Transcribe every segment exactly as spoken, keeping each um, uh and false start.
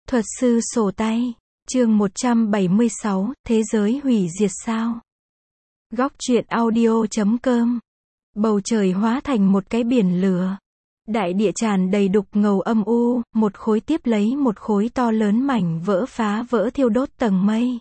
Thuật sư sổ tay, chương một trăm bảy mươi sáu, Thế giới hủy diệt sao? Góc truyện audio chấm com. Bầu trời hóa thành một cái biển lửa. Đại địa tràn đầy đục ngầu âm u, một khối tiếp lấy một khối to lớn mảnh vỡ phá vỡ thiêu đốt tầng mây.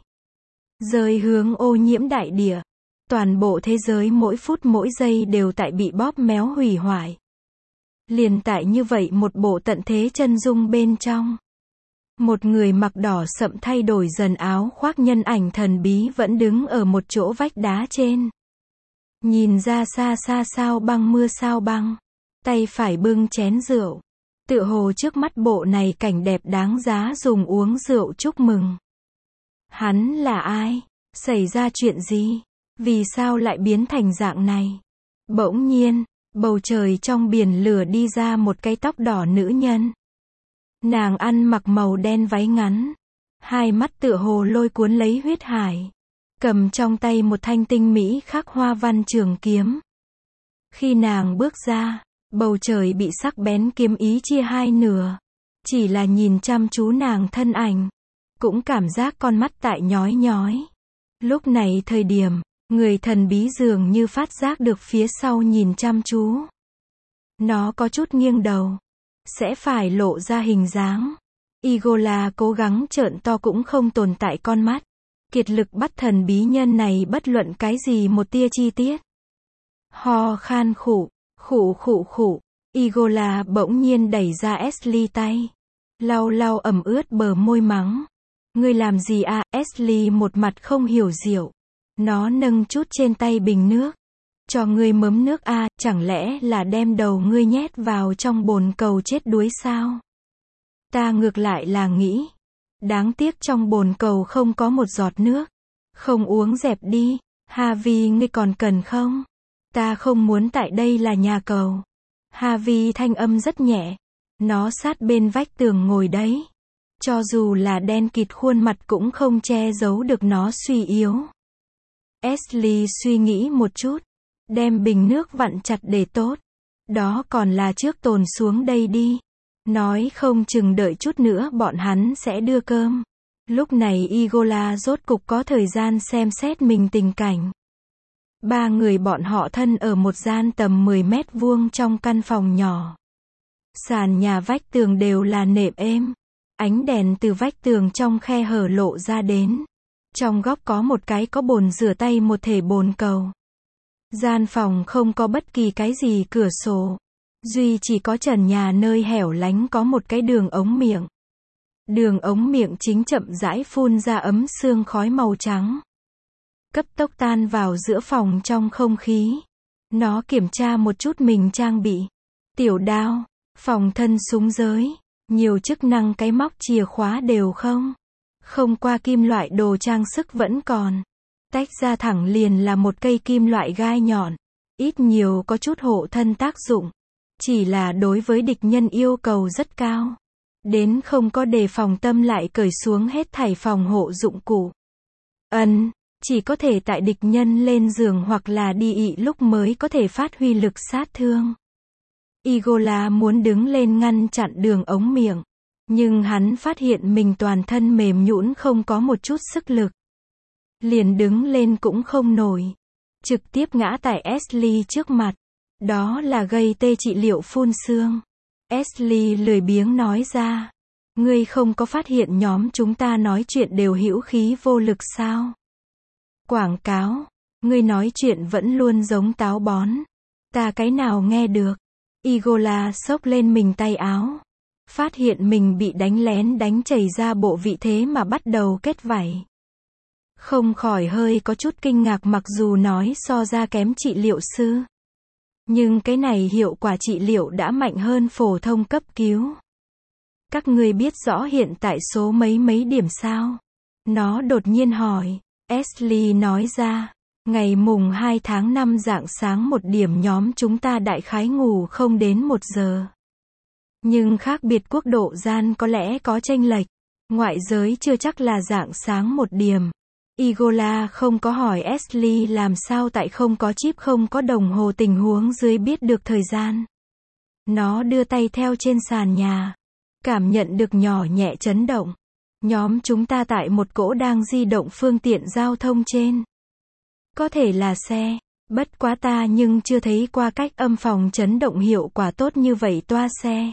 Rơi hướng ô nhiễm đại địa. Toàn bộ thế giới mỗi phút mỗi giây đều tại bị bóp méo hủy hoại. Liền tại như vậy một bộ tận thế chân dung bên trong. Một người mặc đỏ sậm thay đổi dần áo khoác nhân ảnh thần bí vẫn đứng ở một chỗ vách đá trên. Nhìn ra xa xa sao băng mưa sao băng. Tay phải bưng chén rượu. Tựa hồ trước mắt bộ này cảnh đẹp đáng giá dùng uống rượu chúc mừng. Hắn là ai? Xảy ra chuyện gì? Vì sao lại biến thành dạng này? Bỗng nhiên, bầu trời trong biển lửa đi ra một cái tóc đỏ nữ nhân. Nàng ăn mặc màu đen váy ngắn. Hai mắt tựa hồ lôi cuốn lấy huyết hải. Cầm trong tay một thanh tinh mỹ khắc hoa văn trường kiếm. Khi nàng bước ra, bầu trời bị sắc bén kiếm ý chia hai nửa. Chỉ là nhìn chăm chú nàng thân ảnh. Cũng cảm giác con mắt tại nhói nhói. Lúc này thời điểm, người thần bí dường như phát giác được phía sau nhìn chăm chú. Nó có chút nghiêng đầu. Sẽ phải lộ ra hình dáng. Igola cố gắng trợn to cũng không tồn tại con mắt. Kiệt lực bắt thần bí nhân này bất luận cái gì một tia chi tiết. Ho khan khụ, khụ khụ khụ. Igola bỗng nhiên đẩy ra Ashley tay. Lau lau ẩm ướt bờ môi mắng. Ngươi làm gì à? Ashley một mặt không hiểu diệu. Nó nâng chút trên tay bình nước. Cho ngươi mớm nước a, à, chẳng lẽ là đem đầu ngươi nhét vào trong bồn cầu chết đuối sao? Ta ngược lại là nghĩ. Đáng tiếc trong bồn cầu không có một giọt nước. Không uống dẹp đi. Harvey ngươi còn cần không? Ta không muốn tại đây là nhà cầu. Harvey thanh âm rất nhẹ. Nó sát bên vách tường ngồi đấy. Cho dù là đen kịt khuôn mặt cũng không che giấu được nó suy yếu. Ashley suy nghĩ một chút. Đem bình nước vặn chặt để tốt. Đó còn là trước tồn xuống đây đi. Nói không chừng đợi chút nữa bọn hắn sẽ đưa cơm. Lúc này Igola rốt cục có thời gian xem xét mình tình cảnh. Ba người bọn họ thân ở một gian tầm mười mét vuông trong căn phòng nhỏ. Sàn nhà vách tường đều là nệm êm. Ánh đèn từ vách tường trong khe hở lộ ra đến. Trong góc có một cái có bồn rửa tay một thể bồn cầu. Gian phòng không có bất kỳ cái gì cửa sổ. Duy chỉ có trần nhà nơi hẻo lánh có một cái đường ống miệng. Đường ống miệng chính chậm rãi phun ra ấm sương khói màu trắng. Cấp tốc tan vào giữa phòng trong không khí. Nó kiểm tra một chút mình trang bị. Tiểu đao, phòng thân súng giới, nhiều chức năng cái móc chìa khóa đều không. Không qua kim loại đồ trang sức vẫn còn. Tách ra thẳng liền là một cây kim loại gai nhọn. Ít nhiều có chút hộ thân tác dụng. Chỉ là đối với địch nhân yêu cầu rất cao. Đến không có đề phòng tâm lại cởi xuống hết thảy phòng hộ dụng cụ. Ân, chỉ có thể tại địch nhân lên giường hoặc là đi ị lúc mới có thể phát huy lực sát thương. Igola muốn đứng lên ngăn chặn đường ống miệng. Nhưng hắn phát hiện mình toàn thân mềm nhũn không có một chút sức lực. Liền đứng lên cũng không nổi. Trực tiếp ngã tại Ashley trước mặt. Đó là gây tê trị liệu phun sương. Ashley lười biếng nói ra. Ngươi không có phát hiện nhóm chúng ta nói chuyện đều hữu khí vô lực sao? Quảng cáo. Ngươi nói chuyện vẫn luôn giống táo bón. Ta cái nào nghe được. Igola xốc lên mình tay áo. Phát hiện mình bị đánh lén đánh chảy ra bộ vị thế mà bắt đầu kết vảy. Không khỏi hơi có chút kinh ngạc mặc dù nói so ra kém trị liệu sư. Nhưng cái này hiệu quả trị liệu đã mạnh hơn phổ thông cấp cứu. Các ngươi biết rõ hiện tại số mấy mấy điểm sao? Nó đột nhiên hỏi. Ashley nói ra. Ngày mùng hai tháng năm rạng sáng một điểm nhóm chúng ta đại khái ngủ không đến một giờ. Nhưng khác biệt quốc độ gian có lẽ có chênh lệch. Ngoại giới chưa chắc là rạng sáng một điểm. Igola không có hỏi Ashley làm sao tại không có chip không có đồng hồ tình huống dưới biết được thời gian. Nó đưa tay theo trên sàn nhà. Cảm nhận được nhỏ nhẹ chấn động. Nhóm chúng ta tại một cỗ đang di động phương tiện giao thông trên. Có thể là xe. Bất quá ta nhưng chưa thấy qua cách âm phòng chấn động hiệu quả tốt như vậy toa xe.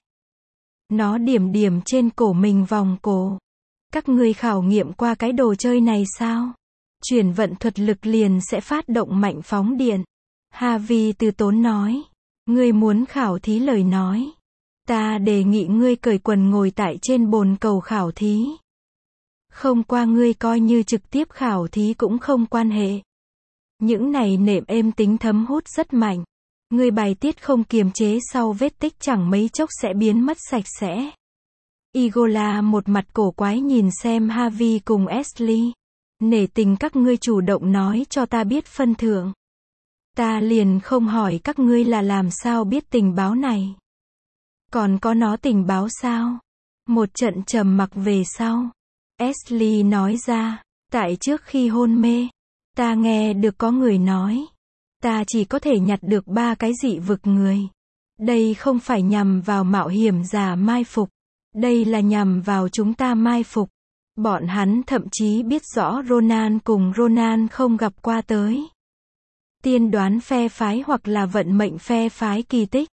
Nó điểm điểm trên cổ mình vòng cổ. Các ngươi khảo nghiệm qua cái đồ chơi này sao? Chuyển vận thuật lực liền sẽ phát động mạnh phóng điện. Harvey từ tốn nói. Ngươi muốn khảo thí lời nói. Ta đề nghị ngươi cởi quần ngồi tại trên bồn cầu khảo thí. Không qua ngươi coi như trực tiếp khảo thí cũng không quan hệ. Những này nệm êm tính thấm hút rất mạnh. Ngươi bài tiết không kiềm chế sau vết tích chẳng mấy chốc sẽ biến mất sạch sẽ. Igola một mặt cổ quái nhìn xem Harvey cùng Ashley. Nể tình các ngươi chủ động nói cho ta biết phân thưởng. Ta liền không hỏi các ngươi là làm sao biết tình báo này. Còn có nó tình báo sao? Một trận trầm mặc về sau. Ashley nói ra, tại trước khi hôn mê, ta nghe được có người nói, ta chỉ có thể nhặt được ba cái dị vực người. Đây không phải nhằm vào mạo hiểm giả mai phục, đây là nhằm vào chúng ta mai phục. Bọn hắn thậm chí biết rõ Ronan cùng Ronan không gặp qua tới. Tiên đoán phe phái hoặc là vận mệnh phe phái kỳ tích.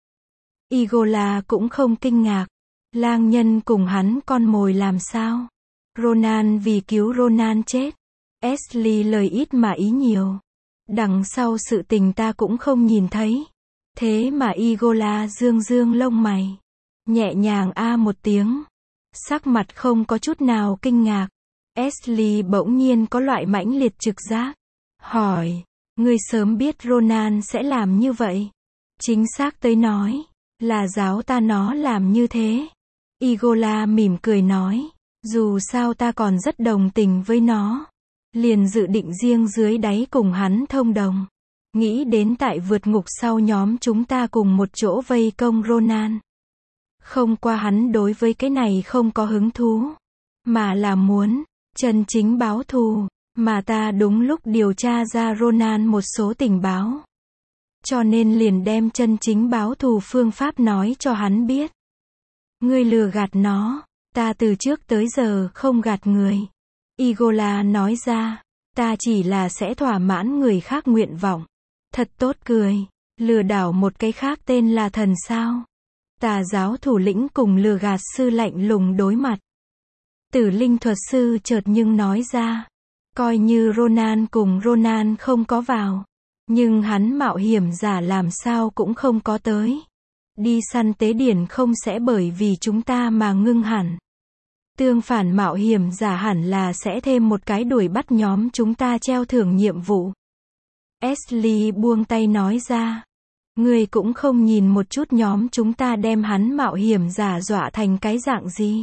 Igola cũng không kinh ngạc. Lang nhân cùng hắn con mồi làm sao? Ronan vì cứu Ronan chết. Ashley lời ít mà ý nhiều. Đằng sau sự tình ta cũng không nhìn thấy. Thế mà Igola dương dương lông mày. Nhẹ nhàng a một tiếng. Sắc mặt không có chút nào kinh ngạc. Ashley bỗng nhiên có loại mãnh liệt trực giác. Hỏi, ngươi sớm biết Ronan sẽ làm như vậy. Chính xác tới nói, là giáo ta nó làm như thế. Igola mỉm cười nói, dù sao ta còn rất đồng tình với nó. Liền dự định riêng dưới đáy cùng hắn thông đồng. Nghĩ đến tại vượt ngục sau nhóm chúng ta cùng một chỗ vây công Ronan. Không qua hắn đối với cái này không có hứng thú. Mà là muốn, chân chính báo thù. Mà ta đúng lúc điều tra ra Ronan một số tình báo. Cho nên liền đem chân chính báo thù phương pháp nói cho hắn biết. Ngươi lừa gạt nó, ta từ trước tới giờ không gạt người. Igola nói ra, ta chỉ là sẽ thỏa mãn người khác nguyện vọng. Thật tốt cười, lừa đảo một cái khác tên là thần sao. Tà giáo thủ lĩnh cùng lừa gạt sư lạnh lùng đối mặt. Tử linh thuật sư chợt nhưng nói ra, coi như Ronan cùng Ronan không có vào. Nhưng hắn mạo hiểm giả làm sao cũng không có tới. Đi săn tế điển không sẽ bởi vì chúng ta mà ngưng hẳn. Tương phản mạo hiểm giả hẳn là sẽ thêm một cái đuổi bắt nhóm chúng ta treo thưởng nhiệm vụ. Ashley buông tay nói ra. Người cũng không nhìn một chút nhóm chúng ta đem hắn mạo hiểm giả dọa thành cái dạng gì.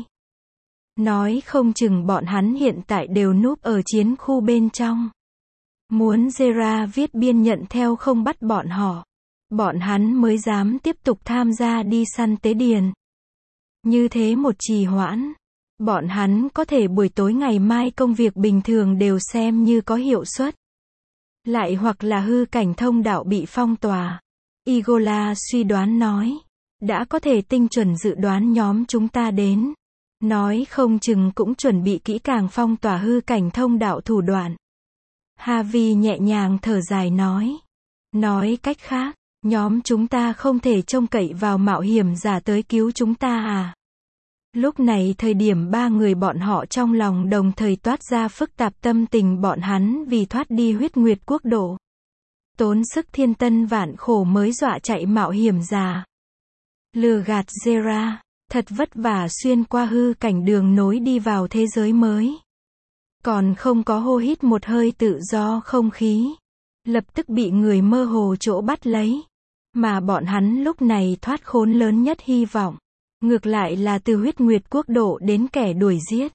Nói không chừng bọn hắn hiện tại đều núp ở chiến khu bên trong. Muốn Zera viết biên nhận theo không bắt bọn họ. Bọn hắn mới dám tiếp tục tham gia đi săn tế điền. Như thế một trì hoãn. Bọn hắn có thể buổi tối ngày mai công việc bình thường đều xem như có hiệu suất. Lại hoặc là hư cảnh thông đạo bị phong tỏa. Igola suy đoán nói. Đã có thể tinh chuẩn dự đoán nhóm chúng ta đến. Nói không chừng cũng chuẩn bị kỹ càng phong tỏa hư cảnh thông đạo thủ đoạn. Harvey nhẹ nhàng thở dài nói. Nói cách khác, nhóm chúng ta không thể trông cậy vào mạo hiểm giả tới cứu chúng ta à? Lúc này thời điểm ba người bọn họ trong lòng đồng thời toát ra phức tạp tâm tình bọn hắn vì thoát đi huyết nguyệt quốc độ. Tốn sức thiên tân vạn khổ mới dọa chạy mạo hiểm giả. Lừa gạt Zera, thật vất vả xuyên qua hư cảnh đường nối đi vào thế giới mới. Còn không có hô hít một hơi tự do không khí. Lập tức bị người mơ hồ chỗ bắt lấy. Mà bọn hắn lúc này thoát khốn lớn nhất hy vọng. Ngược lại là từ huyết nguyệt quốc độ đến kẻ đuổi giết.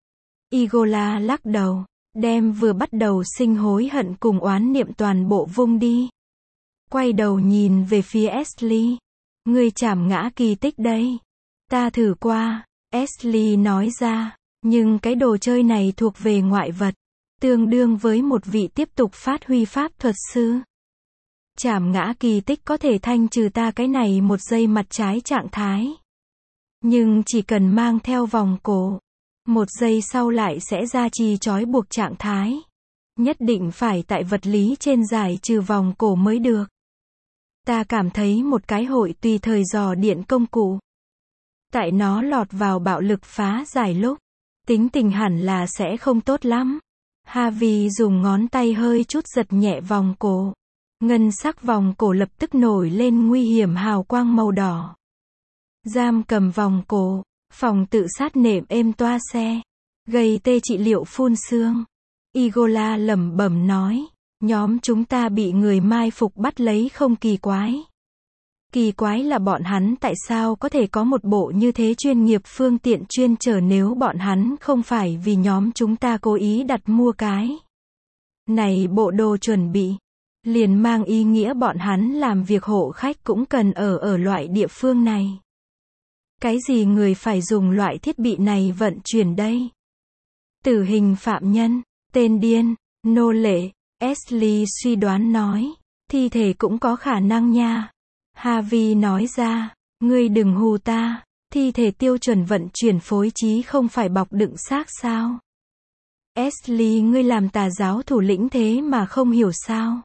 Igola lắc đầu, đem vừa bắt đầu sinh hối hận cùng oán niệm toàn bộ vung đi. Quay đầu nhìn về phía Ashley. Ngươi chảm ngã kỳ tích đây. Ta thử qua, Ashley nói ra. Nhưng cái đồ chơi này thuộc về ngoại vật. Tương đương với một vị tiếp tục phát huy pháp thuật sư. Chảm ngã kỳ tích có thể thanh trừ ta cái này một giây mặt trái trạng thái. Nhưng chỉ cần mang theo vòng cổ, một giây sau lại sẽ ra trì trói buộc trạng thái. Nhất định phải tại vật lý trên giải trừ vòng cổ mới được. Ta cảm thấy một cái hội tùy thời dò điện công cụ. Tại nó lọt vào bạo lực phá giải lúc, tính tình hẳn là sẽ không tốt lắm. Harvey dùng ngón tay hơi chút giật nhẹ vòng cổ. Ngân sắc vòng cổ lập tức nổi lên nguy hiểm hào quang màu đỏ. Giam cầm vòng cổ, phòng tự sát nệm êm toa xe. Gây tê trị liệu phun xương. Igola lẩm bẩm nói, nhóm chúng ta bị người mai phục bắt lấy không kỳ quái. Kỳ quái là bọn hắn tại sao có thể có một bộ như thế chuyên nghiệp phương tiện chuyên chở nếu bọn hắn không phải vì nhóm chúng ta cố ý đặt mua cái. Này bộ đồ chuẩn bị. Liền mang ý nghĩa bọn hắn làm việc hộ khách cũng cần ở ở loại địa phương này. Cái gì người phải dùng loại thiết bị này vận chuyển đây? Tử hình phạm nhân, tên điên, nô lệ, Ashley suy đoán nói. Thi thể cũng có khả năng nha. Harvey nói ra, ngươi đừng hù ta, thi thể tiêu chuẩn vận chuyển phối trí không phải bọc đựng xác sao? Ashley ngươi làm tà giáo thủ lĩnh thế mà không hiểu sao?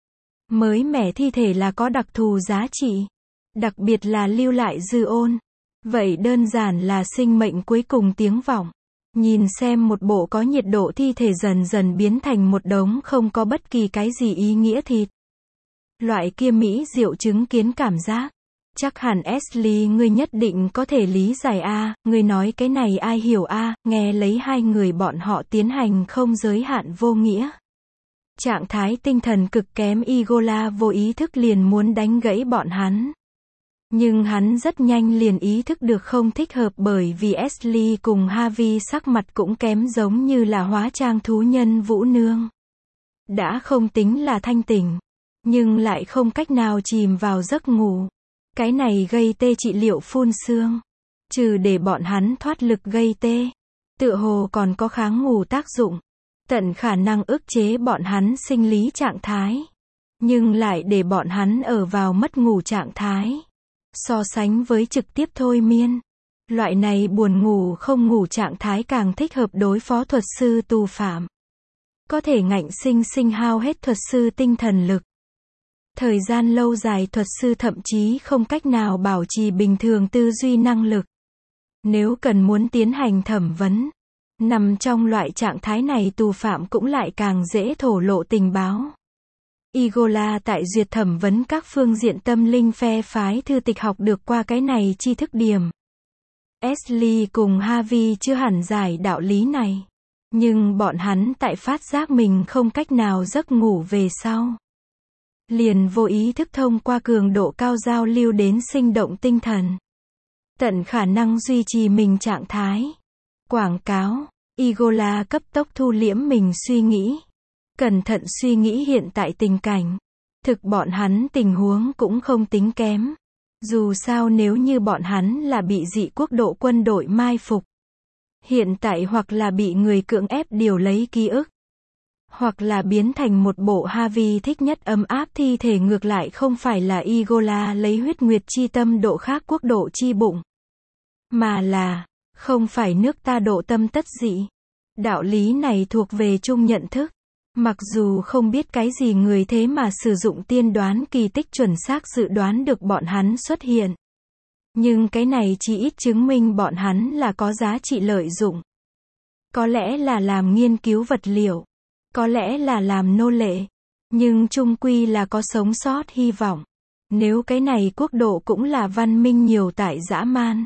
Mới mẻ thi thể là có đặc thù giá trị, đặc biệt là lưu lại dư ôn. Vậy đơn giản là sinh mệnh cuối cùng tiếng vọng. Nhìn xem một bộ có nhiệt độ thi thể dần dần biến thành một đống không có bất kỳ cái gì ý nghĩa thịt. Loại kia mỹ diệu chứng kiến cảm giác. Chắc hẳn Ashley ngươi nhất định có thể lý giải a, ngươi nói cái này ai hiểu a, nghe lấy hai người bọn họ tiến hành không giới hạn vô nghĩa. Trạng thái tinh thần cực kém Igola vô ý thức liền muốn đánh gãy bọn hắn. Nhưng hắn rất nhanh liền ý thức được không thích hợp bởi vì Ashley cùng Harvey sắc mặt cũng kém giống như là hóa trang thú nhân vũ nương. Đã không tính là thanh tỉnh, nhưng lại không cách nào chìm vào giấc ngủ. Cái này gây tê trị liệu phun xương. Trừ để bọn hắn thoát lực gây tê, tựa hồ còn có kháng ngủ tác dụng. Tận khả năng ức chế bọn hắn sinh lý trạng thái. Nhưng lại để bọn hắn ở vào mất ngủ trạng thái. So sánh với trực tiếp thôi miên. Loại này buồn ngủ không ngủ trạng thái càng thích hợp đối phó thuật sư tù phạm. Có thể ngạnh sinh sinh hao hết thuật sư tinh thần lực. Thời gian lâu dài thuật sư thậm chí không cách nào bảo trì bình thường tư duy năng lực. Nếu cần muốn tiến hành thẩm vấn, nằm trong loại trạng thái này tù phạm cũng lại càng dễ thổ lộ tình báo. Igola tại duyệt thẩm vấn các phương diện tâm linh phe phái thư tịch học được qua cái này tri thức điểm. Ashley cùng Harvey chưa hẳn giải đạo lý này. Nhưng bọn hắn tại phát giác mình không cách nào giấc ngủ về sau. Liền vô ý thức thông qua cường độ cao giao lưu đến sinh động tinh thần. Tận khả năng duy trì mình trạng thái. Quảng cáo, Igola cấp tốc thu liễm mình suy nghĩ. Cẩn thận suy nghĩ hiện tại tình cảnh. Thực bọn hắn tình huống cũng không tính kém. Dù sao nếu như bọn hắn là bị dị quốc độ quân đội mai phục. Hiện tại hoặc là bị người cưỡng ép điều lấy ký ức. Hoặc là biến thành một bộ Harvey thích nhất ấm áp thi thể ngược lại không phải là Igola lấy huyết nguyệt chi tâm độ khác quốc độ chi bụng. Mà là, không phải nước ta độ tâm tất dị. Đạo lý này thuộc về chung nhận thức. Mặc dù không biết cái gì người thế mà sử dụng tiên đoán kỳ tích chuẩn xác dự đoán được bọn hắn xuất hiện. Nhưng cái này chỉ ít chứng minh bọn hắn là có giá trị lợi dụng. Có lẽ là làm nghiên cứu vật liệu. Có lẽ là làm nô lệ. Nhưng chung quy là có sống sót hy vọng. Nếu cái này quốc độ cũng là văn minh nhiều tại dã man.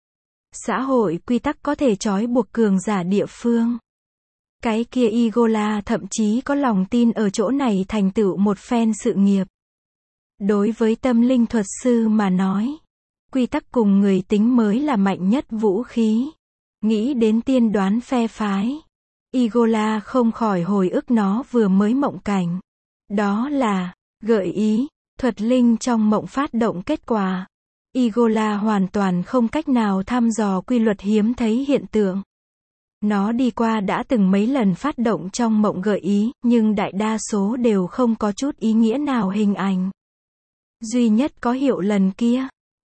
Xã hội quy tắc có thể trói buộc cường giả địa phương. Cái kia Igola thậm chí có lòng tin ở chỗ này thành tựu một phen sự nghiệp. Đối với tâm linh thuật sư mà nói, quy tắc cùng người tính mới là mạnh nhất vũ khí. Nghĩ đến tiên đoán phe phái, Igola không khỏi hồi ức nó vừa mới mộng cảnh. Đó là, gợi ý, thuật linh trong mộng phát động kết quả. Igola hoàn toàn không cách nào thăm dò quy luật hiếm thấy hiện tượng. Nó đi qua đã từng mấy lần phát động trong mộng gợi ý, nhưng đại đa số đều không có chút ý nghĩa nào hình ảnh. Duy nhất có hiệu lần kia.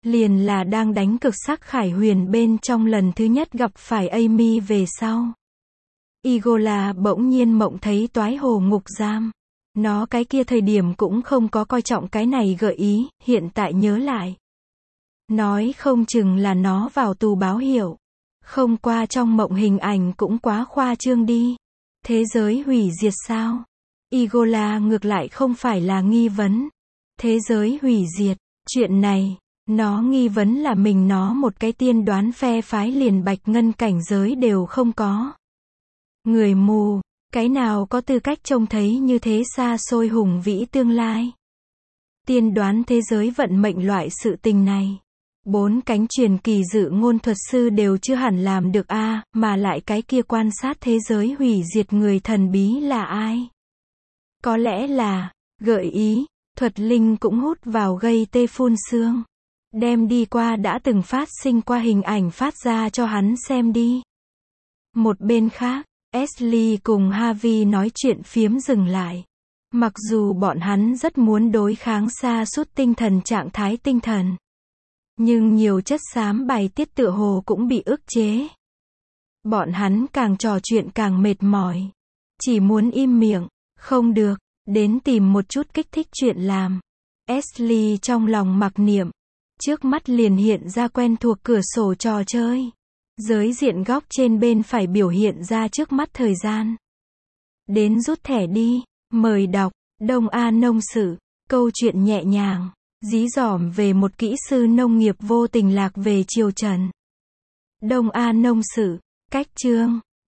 Liền là đang đánh cực sắc Khải Huyền bên trong lần thứ nhất gặp phải Amy về sau. Igola bỗng nhiên mộng thấy toái hồ ngục giam. Nó cái kia thời điểm cũng không có coi trọng cái này gợi ý, hiện tại nhớ lại. Nói không chừng là nó vào tù báo hiệu. Không qua trong mộng hình ảnh cũng quá khoa trương đi. Thế giới hủy diệt sao? Igola ngược lại không phải là nghi vấn. Thế giới hủy diệt, chuyện này, nó nghi vấn là mình nó một cái tiên đoán phe phái liền bạch ngân cảnh giới đều không có. Người mù, cái nào có tư cách trông thấy như thế xa xôi hùng vĩ tương lai. Tiên đoán thế giới vận mệnh loại sự tình này. Bốn cánh truyền kỳ dự ngôn thuật sư đều chưa hẳn làm được a à, mà lại cái kia quan sát thế giới hủy diệt người thần bí là ai? Có lẽ là, gợi ý, thuật linh cũng hút vào gây tê phun xương. Đem đi qua đã từng phát sinh qua hình ảnh phát ra cho hắn xem đi. Một bên khác, Ashley cùng Harvey nói chuyện phiếm dừng lại. Mặc dù bọn hắn rất muốn đối kháng sa sút tinh thần trạng thái tinh thần. Nhưng nhiều chất xám bài tiết tựa hồ cũng bị ức chế. Bọn hắn càng trò chuyện càng mệt mỏi. Chỉ muốn im miệng, không được, đến tìm một chút kích thích chuyện làm. Ashley trong lòng mặc niệm. Trước mắt liền hiện ra quen thuộc cửa sổ trò chơi. Giới diện góc trên bên phải biểu hiện ra trước mắt thời gian. Đến rút thẻ đi, mời đọc, Đông A Nông Sự, câu chuyện nhẹ nhàng, dí dỏm về một kỹ sư nông nghiệp vô tình lạc về triều Trần. Đông A Nông Sự, cách chương.